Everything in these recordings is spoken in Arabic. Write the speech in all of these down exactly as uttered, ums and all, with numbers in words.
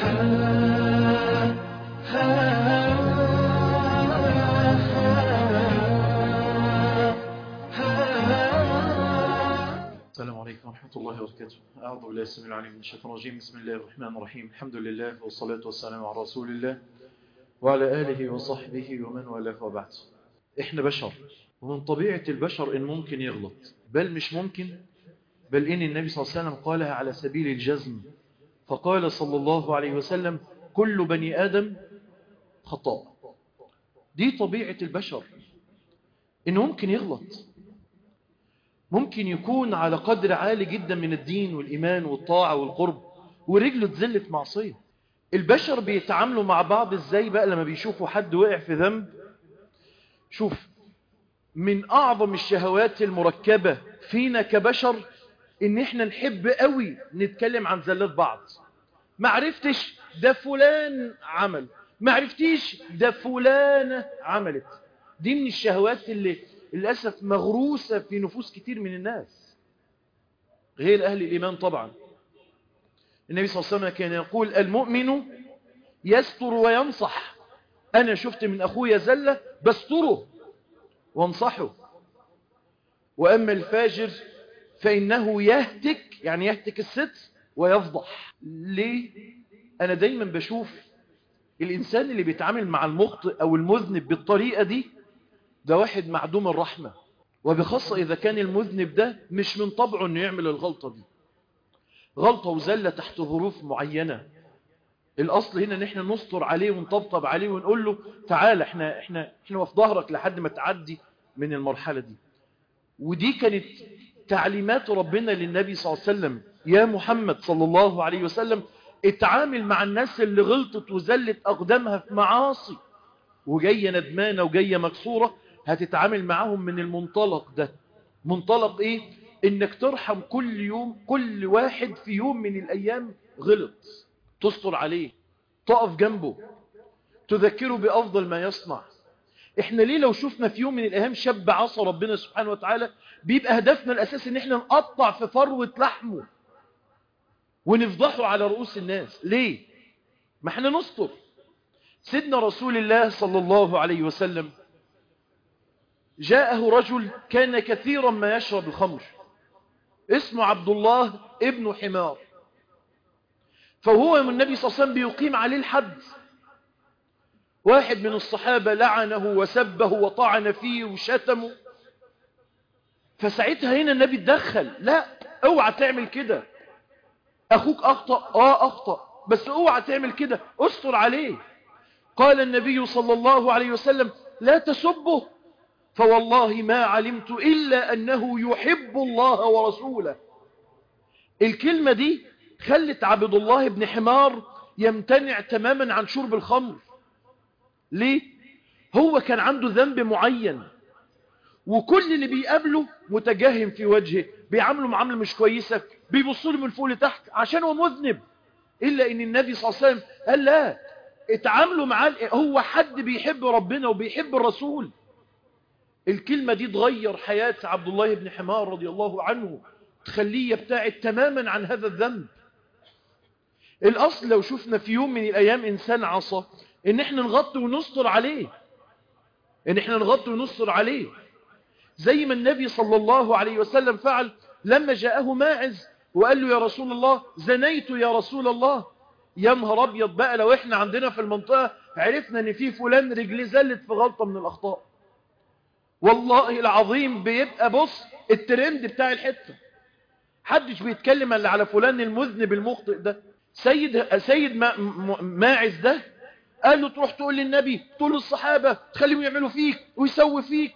السلام عليكم ورحمة الله وبركاته. أعوذ بالله السميع العليم من الشيطان الرجيم. بسم الله الرحمن الرحيم. الحمد لله والصلاة والسلام على رسول الله وعلى آله وصحبه ومن والاه وبعد. إحنا بشر، ومن طبيعة البشر إن ممكن يغلط، بل مش ممكن، بل إن النبي صلى الله عليه وسلم قالها على سبيل الجزم، فقال صلى الله عليه وسلم: كل بني آدم خطاء. دي طبيعة البشر، إن ممكن يغلط، ممكن يكون على قدر عالي جدا من الدين والإيمان والطاعة والقرب ورجله تزلت معصية. البشر بيتعاملوا مع بعض ازاي بقى لما بيشوفوا حد وقع في ذنب؟ شوف، من أعظم الشهوات المركبة فينا كبشر إن إحنا نحب قوي نتكلم عن زلات بعض. معرفتش ده فلان عمل، معرفتيش ده فلانة عملت. دي من الشهوات اللي للأسف مغروسة في نفوس كتير من الناس، غير أهل الإيمان طبعا. النبي صلى الله عليه وسلم كان يقول: المؤمن يستر وينصح. أنا شفت من أخويا زلة بستره وانصحه. وأما الفاجر فإنه يهتك، يعني يهتك الستر ويفضح. ليه؟ أنا دايما بشوف الإنسان اللي بيتعامل مع المخطئ أو المذنب بالطريقة دي ده واحد معدوم الرحمة، وبخاصة إذا كان المذنب ده مش من طبعه أنه يعمل الغلطة دي، غلطة وزلة تحت ظروف معينة. الأصل هنا نحن نستر عليه ونطبطب عليه ونقول له: تعال، احنا, احنا, احنا في ظهرك لحد ما تعدي من المرحلة دي. ودي كانت تعليمات ربنا للنبي صلى الله عليه وسلم: يا محمد صلى الله عليه وسلم، اتعامل مع الناس اللي غلطت وزلت أقدامها في معاصي وجاية ندمانة وجاية مكسورة. هتتعامل معاهم من المنطلق ده. منطلق ايه؟ انك ترحم كل يوم، كل واحد في يوم من الايام غلط، تستر عليه، تقف جنبه، تذكره بافضل ما يصنع. احنا ليه لو شفنا في يوم من الايام شاب عصى ربنا سبحانه وتعالى بيبقى هدفنا الاساسي ان احنا نقطع في فروة لحمه ونفضحه على رؤوس الناس؟ ليه؟ ما احنا نستر. سيدنا رسول الله صلى الله عليه وسلم جاءه رجل كان كثيرا ما يشرب الخمر، اسمه عبد الله ابن حمار. فهو من النبي صلى الله عليه وسلم بيقيم عليه الحد. واحد من الصحابة لعنه وسبه وطعن فيه وشتمه. فساعتها هنا النبي اتدخل: لا، اوعى تعمل كده. اخوك اخطأ، اه اخطأ، بس اوعى تعمل كده، استر عليه. قال النبي صلى الله عليه وسلم: لا تسبه، فوالله ما علمت إلا أنه يحب الله ورسوله. الكلمة دي خلت عبد الله بن حمار يمتنع تماما عن شرب الخمر. ليه؟ هو كان عنده ذنب معين، وكل اللي بيقابله متجهم في وجهه، بيعامله معاملة مش كويسة، بيبصوا له من فوق لتحت عشان هو مذنب. إلا أن النبي صلى الله عليه وسلم قال: لا، اتعاملوا معاه، هو حد بيحب ربنا وبيحب الرسول. الكلمة دي تغير حياة عبد الله بن حمار رضي الله عنه، تخليه يبتعد تماما عن هذا الذنب. الأصل لو شفنا في يوم من الأيام إنسان عصى إن احنا نغطي ونستر عليه، إن احنا نغطي ونستر عليه، زي ما النبي صلى الله عليه وسلم فعل لما جاءه ماعز وقال له: يا رسول الله، زنيت يا رسول الله. يا نهار أبيض بقى لو احنا عندنا في المنطقة عرفنا إن في فلان رجليه زلت في غلطة من الأخطاء، والله العظيم بيبقى بص الترند بتاع الحتة. حدش بيتكلم الا على فلان المذنب المخطئ ده. سيد سيد ماعز ده قال له: تروح تقول للنبي، تقول للصحابة، تخليهم يعملوا فيك ويسوي فيك.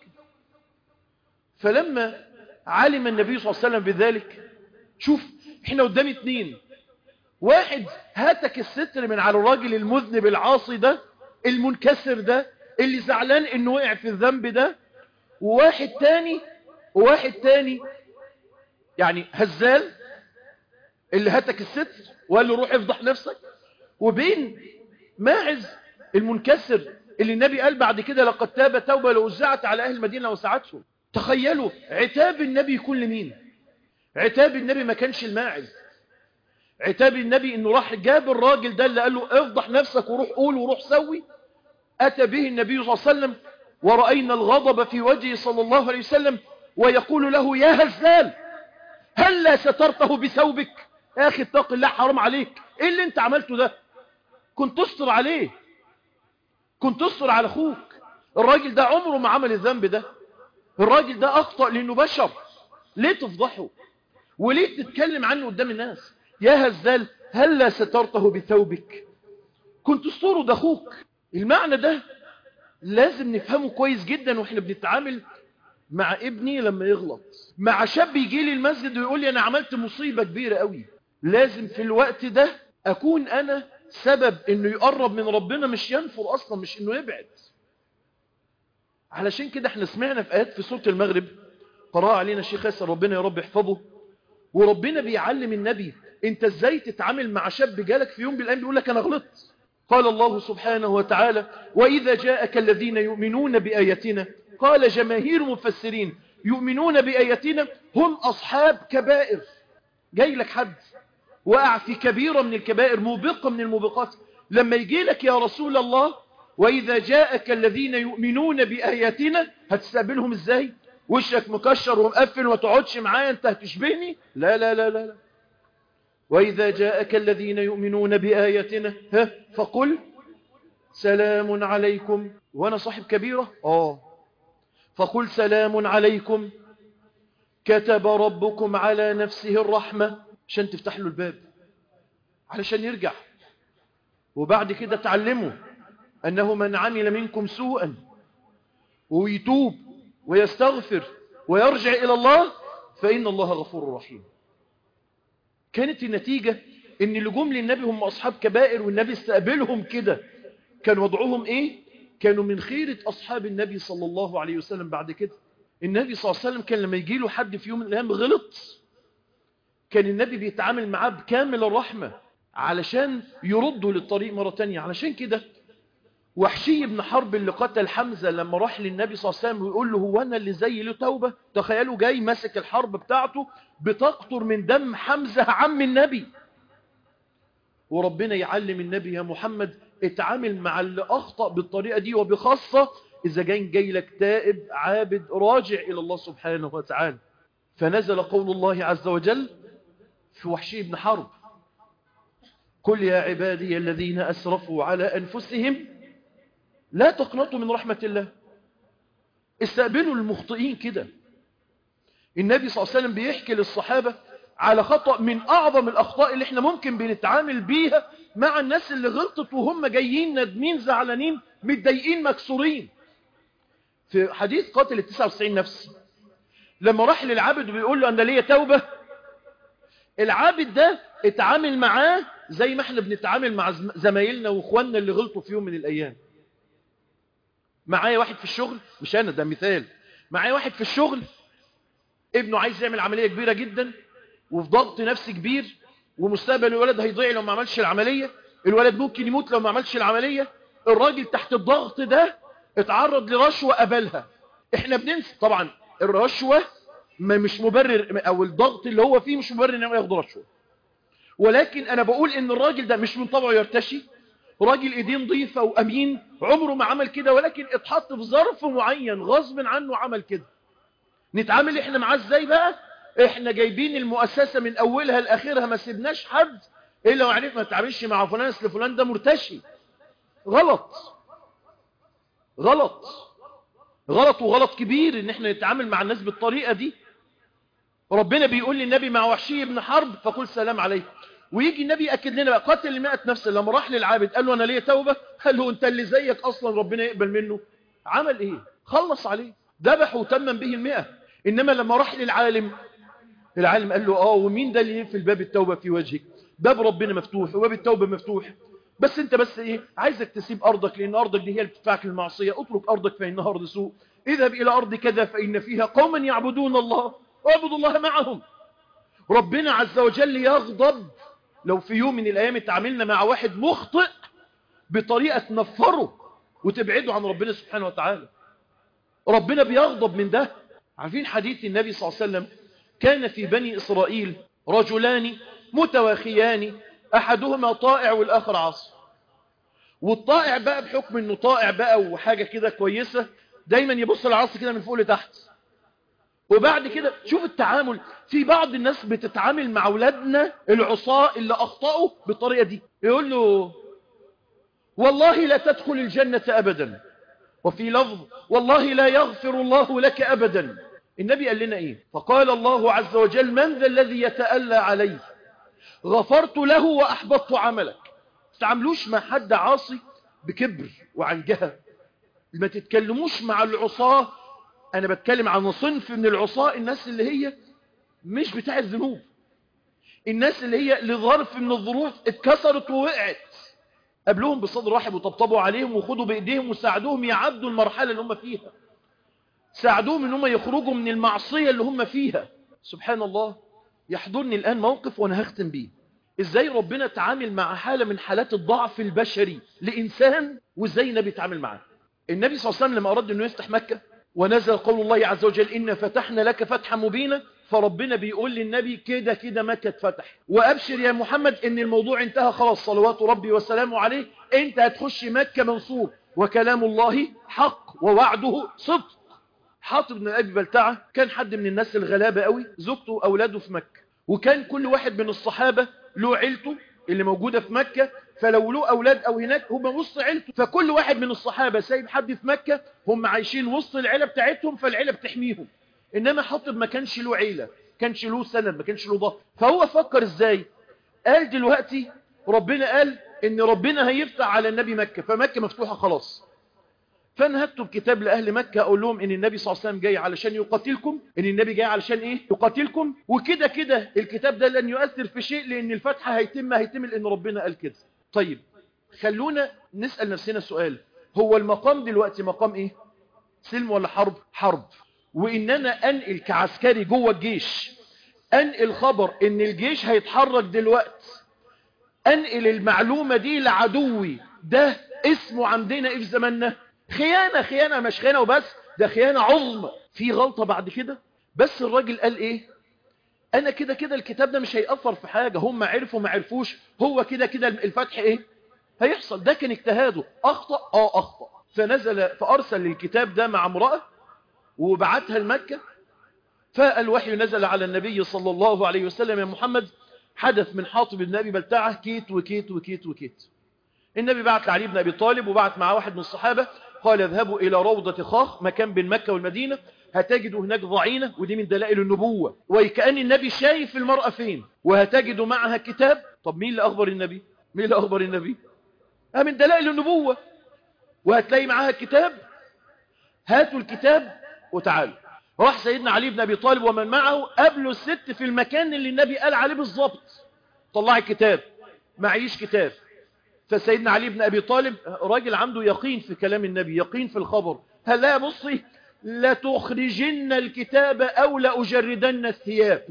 فلما علم النبي صلى الله عليه وسلم بذلك، شوف احنا قدام اتنين: واحد هاتك الستر من على الراجل المذنب العاصي ده المنكسر ده اللي زعلان انه وقع في الذنب ده، وواحد تاني وواحد تاني يعني هزال اللي هاتك الستر وقال له: روح افضح نفسك. وبين ماعز المنكسر اللي النبي قال بعد كده: لقد تاب توبة لو وزعت على أهل المدينة وسعتهم. تخيلوا عتاب النبي يكون لمين؟ عتاب النبي ما كانش الماعز، عتاب النبي انه راح جاب الراجل ده اللي قال له افضح نفسك وروح قول وروح سوي. اتى به النبي صلى الله عليه وسلم ورأينا الغضب في وجهه صلى الله عليه وسلم ويقول له يا هزال هلا سترته بثوبك؟ يا اخي اتق الله، حرام عليك، ايه اللي انت عملته ده؟ كنت تستر عليه، كنت تستر على اخوك. الراجل ده عمره ما عمل الذنب ده، الراجل ده اخطأ لانه بشر، ليه تفضحه وليه تتكلم عنه قدام الناس؟ يا هزال هلا سترته بثوبك؟ كنت تستره، ده اخوك. المعنى ده لازم نفهمه كويس جدا واحنا بنتعامل مع ابني لما يغلط، مع شاب يجي لي المسجد ويقول لي انا عملت مصيبة كبيرة قوي. لازم في الوقت ده اكون انا سبب انه يقرب من ربنا، مش ينفر اصلا، مش انه يبعد. علشان كده احنا سمعنا في ايات في سورة المغرب قرأ علينا الشيخ ياسر ربنا يا رب يحفظه، وربنا بيعلم النبي انت ازاي تتعامل مع شاب جالك في يوم من الايام بيقول لك انا غلطت. قال الله سبحانه وتعالى واذا جاءك الذين يؤمنون باياتنا، قال جماهير مفسرين يؤمنون باياتنا هم اصحاب كبائر. جاي لك حد وقع في كبيرة من الكبائر، موبقة من الموبقات، لما يجي لك يا رسول الله واذا جاءك الذين يؤمنون باياتنا، هتستقبلهم ازاي؟ وشك مكشر ومقفل وما تقعدش معايا انت هتشبهني؟ لا لا لا لا لا. واذا جاءك الذين يؤمنون باياتنا ها فقل سلام عليكم. وانا صاحب كبيرة اه فقل سلام عليكم كتب ربكم على نفسه الرحمة، عشان تفتح له الباب علشان يرجع. وبعد كده تعلموا أنه من عمل منكم سوءا ويتوب ويستغفر ويرجع إلى الله فإن الله غفور رحيم. كانت النتيجة ان اللي جم للنبي هم أصحاب كبائر، والنبي استقبلهم كده. كان وضعهم ايه؟ كانوا من خيرة أصحاب النبي صلى الله عليه وسلم. بعد كده النبي صلى الله عليه وسلم كان لما يجي له حد في يوم من الأيام غلط، كان النبي بيتعامل معاه بكامل الرحمة علشان يرده للطريق مرة تانية. علشان كده وحشي بن حرب اللي قتل حمزة لما راح للنبي صلى الله عليه وسلم ويقول له هو أنا اللي زي له توبة، تخيلوا جاي ماسك الحرب بتاعته بتقطر من دم حمزة عم النبي، وربنا يعلم النبي يا محمد اتعامل مع اللي أخطأ بالطريقة دي، وبخاصة إذا جاي جاي لك تائب عابد راجع إلى الله سبحانه وتعالى. فنزل قول الله عز وجل في وحشي بن حرب قل يا عبادي الذين أسرفوا على أنفسهم لا تقنطوا من رحمة الله. استقبلوا المخطئين كده. النبي صلى الله عليه وسلم بيحكي للصحابة على خطأ من أعظم الأخطاء اللي احنا ممكن بنتعامل بيها مع الناس اللي غلطت وهم جايين ندمين زعلانين متضايقين مكسورين. في حديث قاتل التسعة وتسعين نفس لما راح للعابد وبيقول له أنا ليا توبة، العابد ده اتعامل معاه زي ما احنا بنتعامل مع زمايلنا واخواننا اللي غلطوا في يوم من الأيام. معايا واحد في الشغل، مش أنا ده مثال، معايا واحد في الشغل ابنه عايز يعمل عملية كبيرة جدا وفي ضغط نفسي كبير، ومستقبل الولد هيضيع لو ما عملش العملية، الولد ممكن يموت لو ما عملش العملية. الراجل تحت الضغط ده اتعرض لرشوة قبلها. احنا بننسى طبعا الرشوة ما مش مبرر، او الضغط اللي هو فيه مش مبرر انه ياخد رشوة، ولكن انا بقول ان الراجل ده مش من طبعه يرتشي، راجل ايدين نظيفة وامين عمره ما عمل كده، ولكن اتحط في ظرف معين غصب عنه عمل كده. نتعامل احنا معاه ازاي بقى؟ احنا جايبين المؤسسة من اولها لاخرها، ما سيبناش حد الا وعرف ما تتعاملش مع فلان اصل فلان ده مرتشي. غلط غلط غلط وغلط كبير ان احنا نتعامل مع الناس بالطريقة دي. ربنا بيقول للنبي مع وحشي بن حرب فقل سلام عليكم، ويجي النبي يأكد لنا بقى قاتل مئة نفس لما راح للعابد قال له انا ليه توبة، قال له انت اللي زيك اصلا ربنا يقبل منه. عمل ايه؟ خلص عليه، ذبح وتمم به المئة. انما لما راح للعالم، العالم قال له اه ومين ده اللي يقفل باب التوبة في وجهك؟ باب ربنا مفتوح وباب التوبة مفتوح، بس انت بس ايه عايزك تسيب ارضك لان ارضك دي هي اللي بتدفعك للمعصية. اترك ارضك فانها ارض سوء، اذهب الى ارض كذا فان فيها قوما يعبدون الله واعبدوا الله معهم. ربنا عز وجل يغضب لو في يوم من الايام اتعاملنا مع واحد مخطئ بطريقة تنفره وتبعده عن ربنا سبحانه وتعالى. ربنا بيغضب من ده. عارفين حديث النبي صلى الله عليه وسلم كان في بني إسرائيل رجلان متواخيان أحدهما طائع والآخر عاصي. والطائع بقى بحكم انه طائع بقى وحاجة كده كويسة دايما يبص العاصي كده من فوق لتحت. وبعد كده شوف التعامل، في بعض الناس بتتعامل مع أولادنا العصاة اللي أخطأوا بالطريقة دي، يقول له والله لا تدخل الجنة أبدا، وفي لفظ والله لا يغفر الله لك أبدا. النبي قال لنا إيه؟ فقال الله عز وجل من ذا الذي يتألى عليه غفرت له وأحبطت عملك. تعاملوش مع حد عاصي بكبر وعن جهة، ما تتكلموش مع العصاة. أنا بتكلم عن صنف من العصاة، الناس اللي هي مش بتاع الذنوب، الناس اللي هي لظرف من الظروف اتكسرت ووقعت، قبلهم بصدر رحب وطبطبوا عليهم وخدوا بإيديهم وساعدوهم يعدوا المرحلة اللي هم فيها، ساعدوهم ان هم يخرجوا من المعصية اللي هم فيها. سبحان الله، يحضرني الآن موقف وانا هختم بيه، ازاي ربنا تعامل مع حالة من حالات الضعف البشري لإنسان، وازاي النبي تعامل معاه. النبي صلى الله عليه وسلم لما أراد انه يفتح مكة ونزل قول الله عز وجل إن فتحنا لك فتحا مبينا، فربنا بيقول للنبي كده كده مكة اتفتح، وأبشر يا محمد إن الموضوع انتهى خلاص، صلوات ربي وسلامه عليه، انت هتخش مكة منصور، وكلام الله حق ووعده صدق. حاطب بن أبي بلتعة كان حد من الناس الغلابة قوي، زوجته وأولاده في مكة، وكان كل واحد من الصحابة له عيلته اللي موجودة في مكة، فلو له أولاد أو هناك هم وسط عيلته، فكل واحد من الصحابة سايب حد في مكة، هم عايشين وسط العيلة بتاعتهم، فالعيلة بتحميهم. إنما حاطب ما كانش له عيلة، كانش له سند، ما كانش له ظهر. فهو فكر إزاي؟ قال دلوقتي ربنا قال إن ربنا هيفتح على النبي مكة، فمكة مفتوحة خلاص، فانا هكتب كتاب لأهل مكة أقول لهم إن النبي صلى الله عليه وسلم جاي علشان يقاتلكم، إن النبي جاي علشان إيه؟ يقاتلكم، وكده كده الكتاب ده لن يؤثر في شيء، لأن الفتحة هيتم هيتم لأن ربنا قال كده. طيب خلونا نسأل نفسنا سؤال، هو المقام دلوقتي مقام إيه؟ سلم ولا حرب؟ حرب. وإن أنا أنقل كعسكري جوه الجيش، أنقل خبر إن الجيش هيتحرك دلوقتي، أنقل المعلومة دي لعدوي، ده اسمه عندنا إيه في زماننا؟ خيانة. خيانة مش خيانة وبس، ده خيانة عظمى. في غلطة بعد كده، بس الراجل قال ايه؟ انا كده كده الكتاب ده مش هيأثر في حاجة، هم عرفوا ما عرفوش، هو كده كده الفتح ايه هيحصل. ده كان اجتهاده. اخطأ اه اخطأ، فنزل فارسل للكتاب ده مع امرأة وبعتها لمكة، فالوحي نزل على النبي صلى الله عليه وسلم يا محمد حدث من حاطب بن أبي بلتعة كيت وكيت وكيت وكيت. النبي بعت لعلي بن أبي طالب وبعت معاه واحد من الصحابة، قال اذهبوا إلى روضة خاخ، مكان بين مكة والمدينة، هتجدوا هناك ضعينة، ودي من دلائل النبوة، وكأن النبي شايف المرأة فين، وهتجدوا معها كتاب. طب مين اللي أخبر النبي؟ مين اللي أخبر النبي؟ ها من دلائل النبوة، وهتلاقي معها كتاب، هاتوا الكتاب وتعالوا. راح سيدنا علي بن أبي طالب ومن معه قابلوا الست في المكان اللي النبي قال عليه بالظبط، طلع الكتاب، معيش كتاب. فسيدنا علي بن أبي طالب راجل عنده يقين في كلام النبي، يقين في الخبر، هل لا بصي لتخرجن الكتاب أو لأجردن الثياب.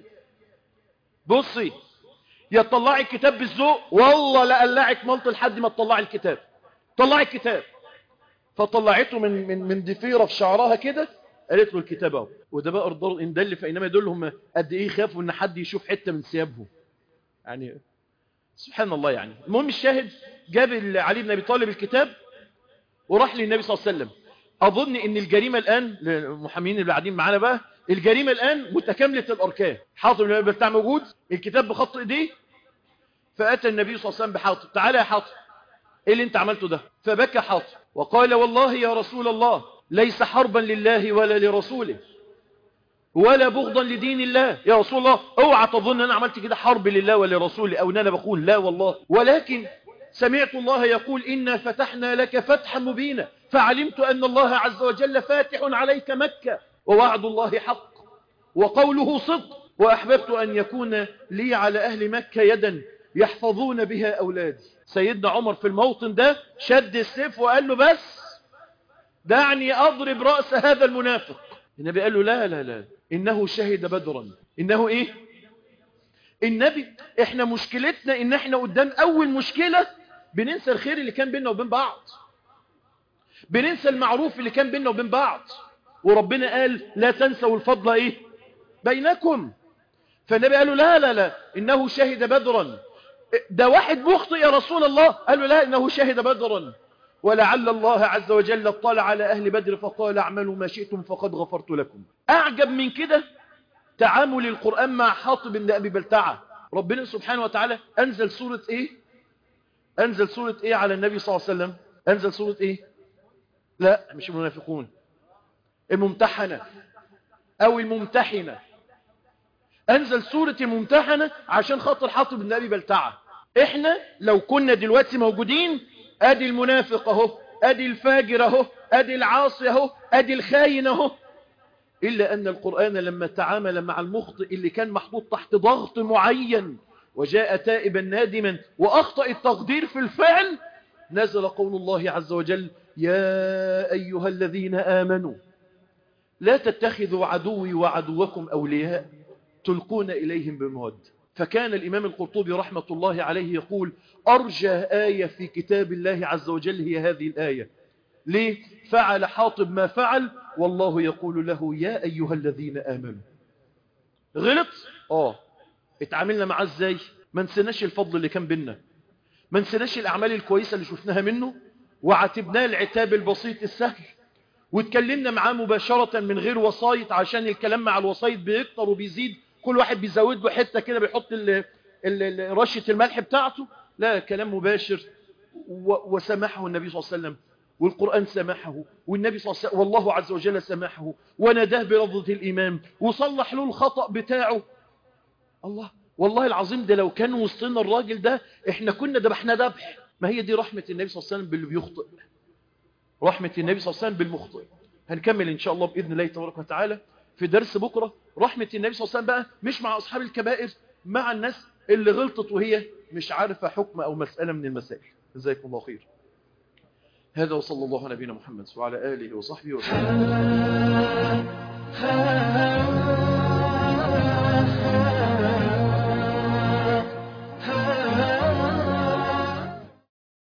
بصي يا تطلعي الكتاب بالذوق، والله لا قلعك ملط لحد ما تطلعي الكتاب. طلعي الكتاب. فطلعته من من من ضفيره في شعرها كده، قالت له الكتاب اهو. وده بقى ارضاء ان دل فانما يدلهم قد ايه خافوا ان حد يشوف حته من ثيابهم، يعني سبحان الله. يعني المهم الشاهد، جاب علي بن أبي طالب الكتاب وراح للنبي صلى الله عليه وسلم. أظن إن الجريمة الآن للمحامين اللي قاعدين معانا بقى، الجريمة الآن متكاملة الأركان. حاطب بن أبي بلتعة موجود، الكتاب بخط إيديه، فأتى النبي صلى الله عليه وسلم بحاطب، تعالى يا حاطب إيه اللي أنت عملته ده؟ فبكى حاطب وقال والله يا رسول الله ليس حربا لله ولا لرسوله ولا بغضا لدين الله. يا رسول الله اوعى تظن أنا عملت كده حرب لله ولرسوله، أو أن أنا بقول لا والله، ولكن سمعت الله يقول إنا فتحنا لك فتحا مبينا، فعلمت أن الله عز وجل فاتح عليك مكة، ووعد الله حق وقوله صدق، وأحببت أن يكون لي على أهل مكة يدا يحفظون بها أولادي. سيدنا عمر في الموطن ده شد السيف وقال له بس دعني أضرب رأس هذا المنافق. النبي قال له لا لا لا إنه شهد بدرا. إنه إيه؟ النبي. إحنا مشكلتنا إن إحنا قدام أول مشكلة بننسى الخير اللي كان بيننا وبين بعض، بننسى المعروف اللي كان بيننا وبين بعض. وربنا قال لا تنسوا الفضل إيه؟ بينكم. فالنبي قال له لا لا لا إنه شهد بدرا. ده واحد مخطئ يا رسول الله. قال له لا إنه شهد بدرا، ولعل الله عز وجل اطلع على أهل بدر فقال اعملوا ما شئتم فقد غفرت لكم. أعجب من كده تعامل القرآن مع حاطب بن أبي بلتعة. ربنا سبحانه وتعالى أنزل سورة إيه؟ أنزل سورة إيه على النبي صلى الله عليه وسلم؟ أنزل سورة إيه؟ لا مش المنافقون، الممتحنة أو الممتحنة. أنزل سورة الممتحنة عشان خاطر حاطب بن أبي بلتعة. إحنا لو كنا دلوقتي موجودين، أدي المنافق أهو، أدي الفاجر أهو، أدي العاصي أهو، أدي الخاين أهو. إلا أن القرآن لما تعامل مع المخطئ اللي كان محطوط تحت ضغط معين وجاء تائبا نادما وأخطأ التقدير في الفعل، نزل قول الله عز وجل يا أيها الذين آمنوا لا تتخذوا عدوي وعدوكم أولياء تلقون إليهم بالمودة. فكان الإمام القرطبي رحمة الله عليه يقول أرجى آية في كتاب الله عز وجل هي هذه الآية. ليه؟ فعل حاطب ما فعل والله يقول له يا أيها الذين آمنوا. غلط؟ آه اتعاملنا معاه ازاي؟ ما نسيناش الفضل اللي كان بينا، ما نسيناش الأعمال الكويسة اللي شفناها منه، وعاتبناه العتاب البسيط السهل، واتكلمنا معاه مباشرة من غير وسايط، عشان الكلام مع الوسايط بيكتر وبيزيد، كل واحد بيزود له حتة كده بيحط ال ال رشة الملح بتاعته. لا، كلام مباشر. وسمحه النبي صلى الله عليه وسلم، والقرآن سمحه، والنبي صلى الله عليه وسلم والله عز وجل سمحه، ونداه بلفظة الإمام، وصلح له الخطأ بتاعه. الله، والله العظيم ده لو كان وسطنا الراجل ده احنا كنا ذبحنا ذبح. ما هي دي رحمة النبي صلى الله عليه وسلم باللي بيخطئ، رحمة النبي صلى الله عليه وسلم بالمخطئ. هنكمل إن شاء الله بإذن الله تبارك وتعالى في درس بكرة. رحمة النبي صلى الله عليه وسلم بقى مش مع أصحاب الكبائر، مع الناس اللي غلطت وهي مش عارفة حكم أو مسألة من المسائل. جزاكم الله خير. هذا وصلى الله على نبينا محمد وعلى آله وصحبه وسلم.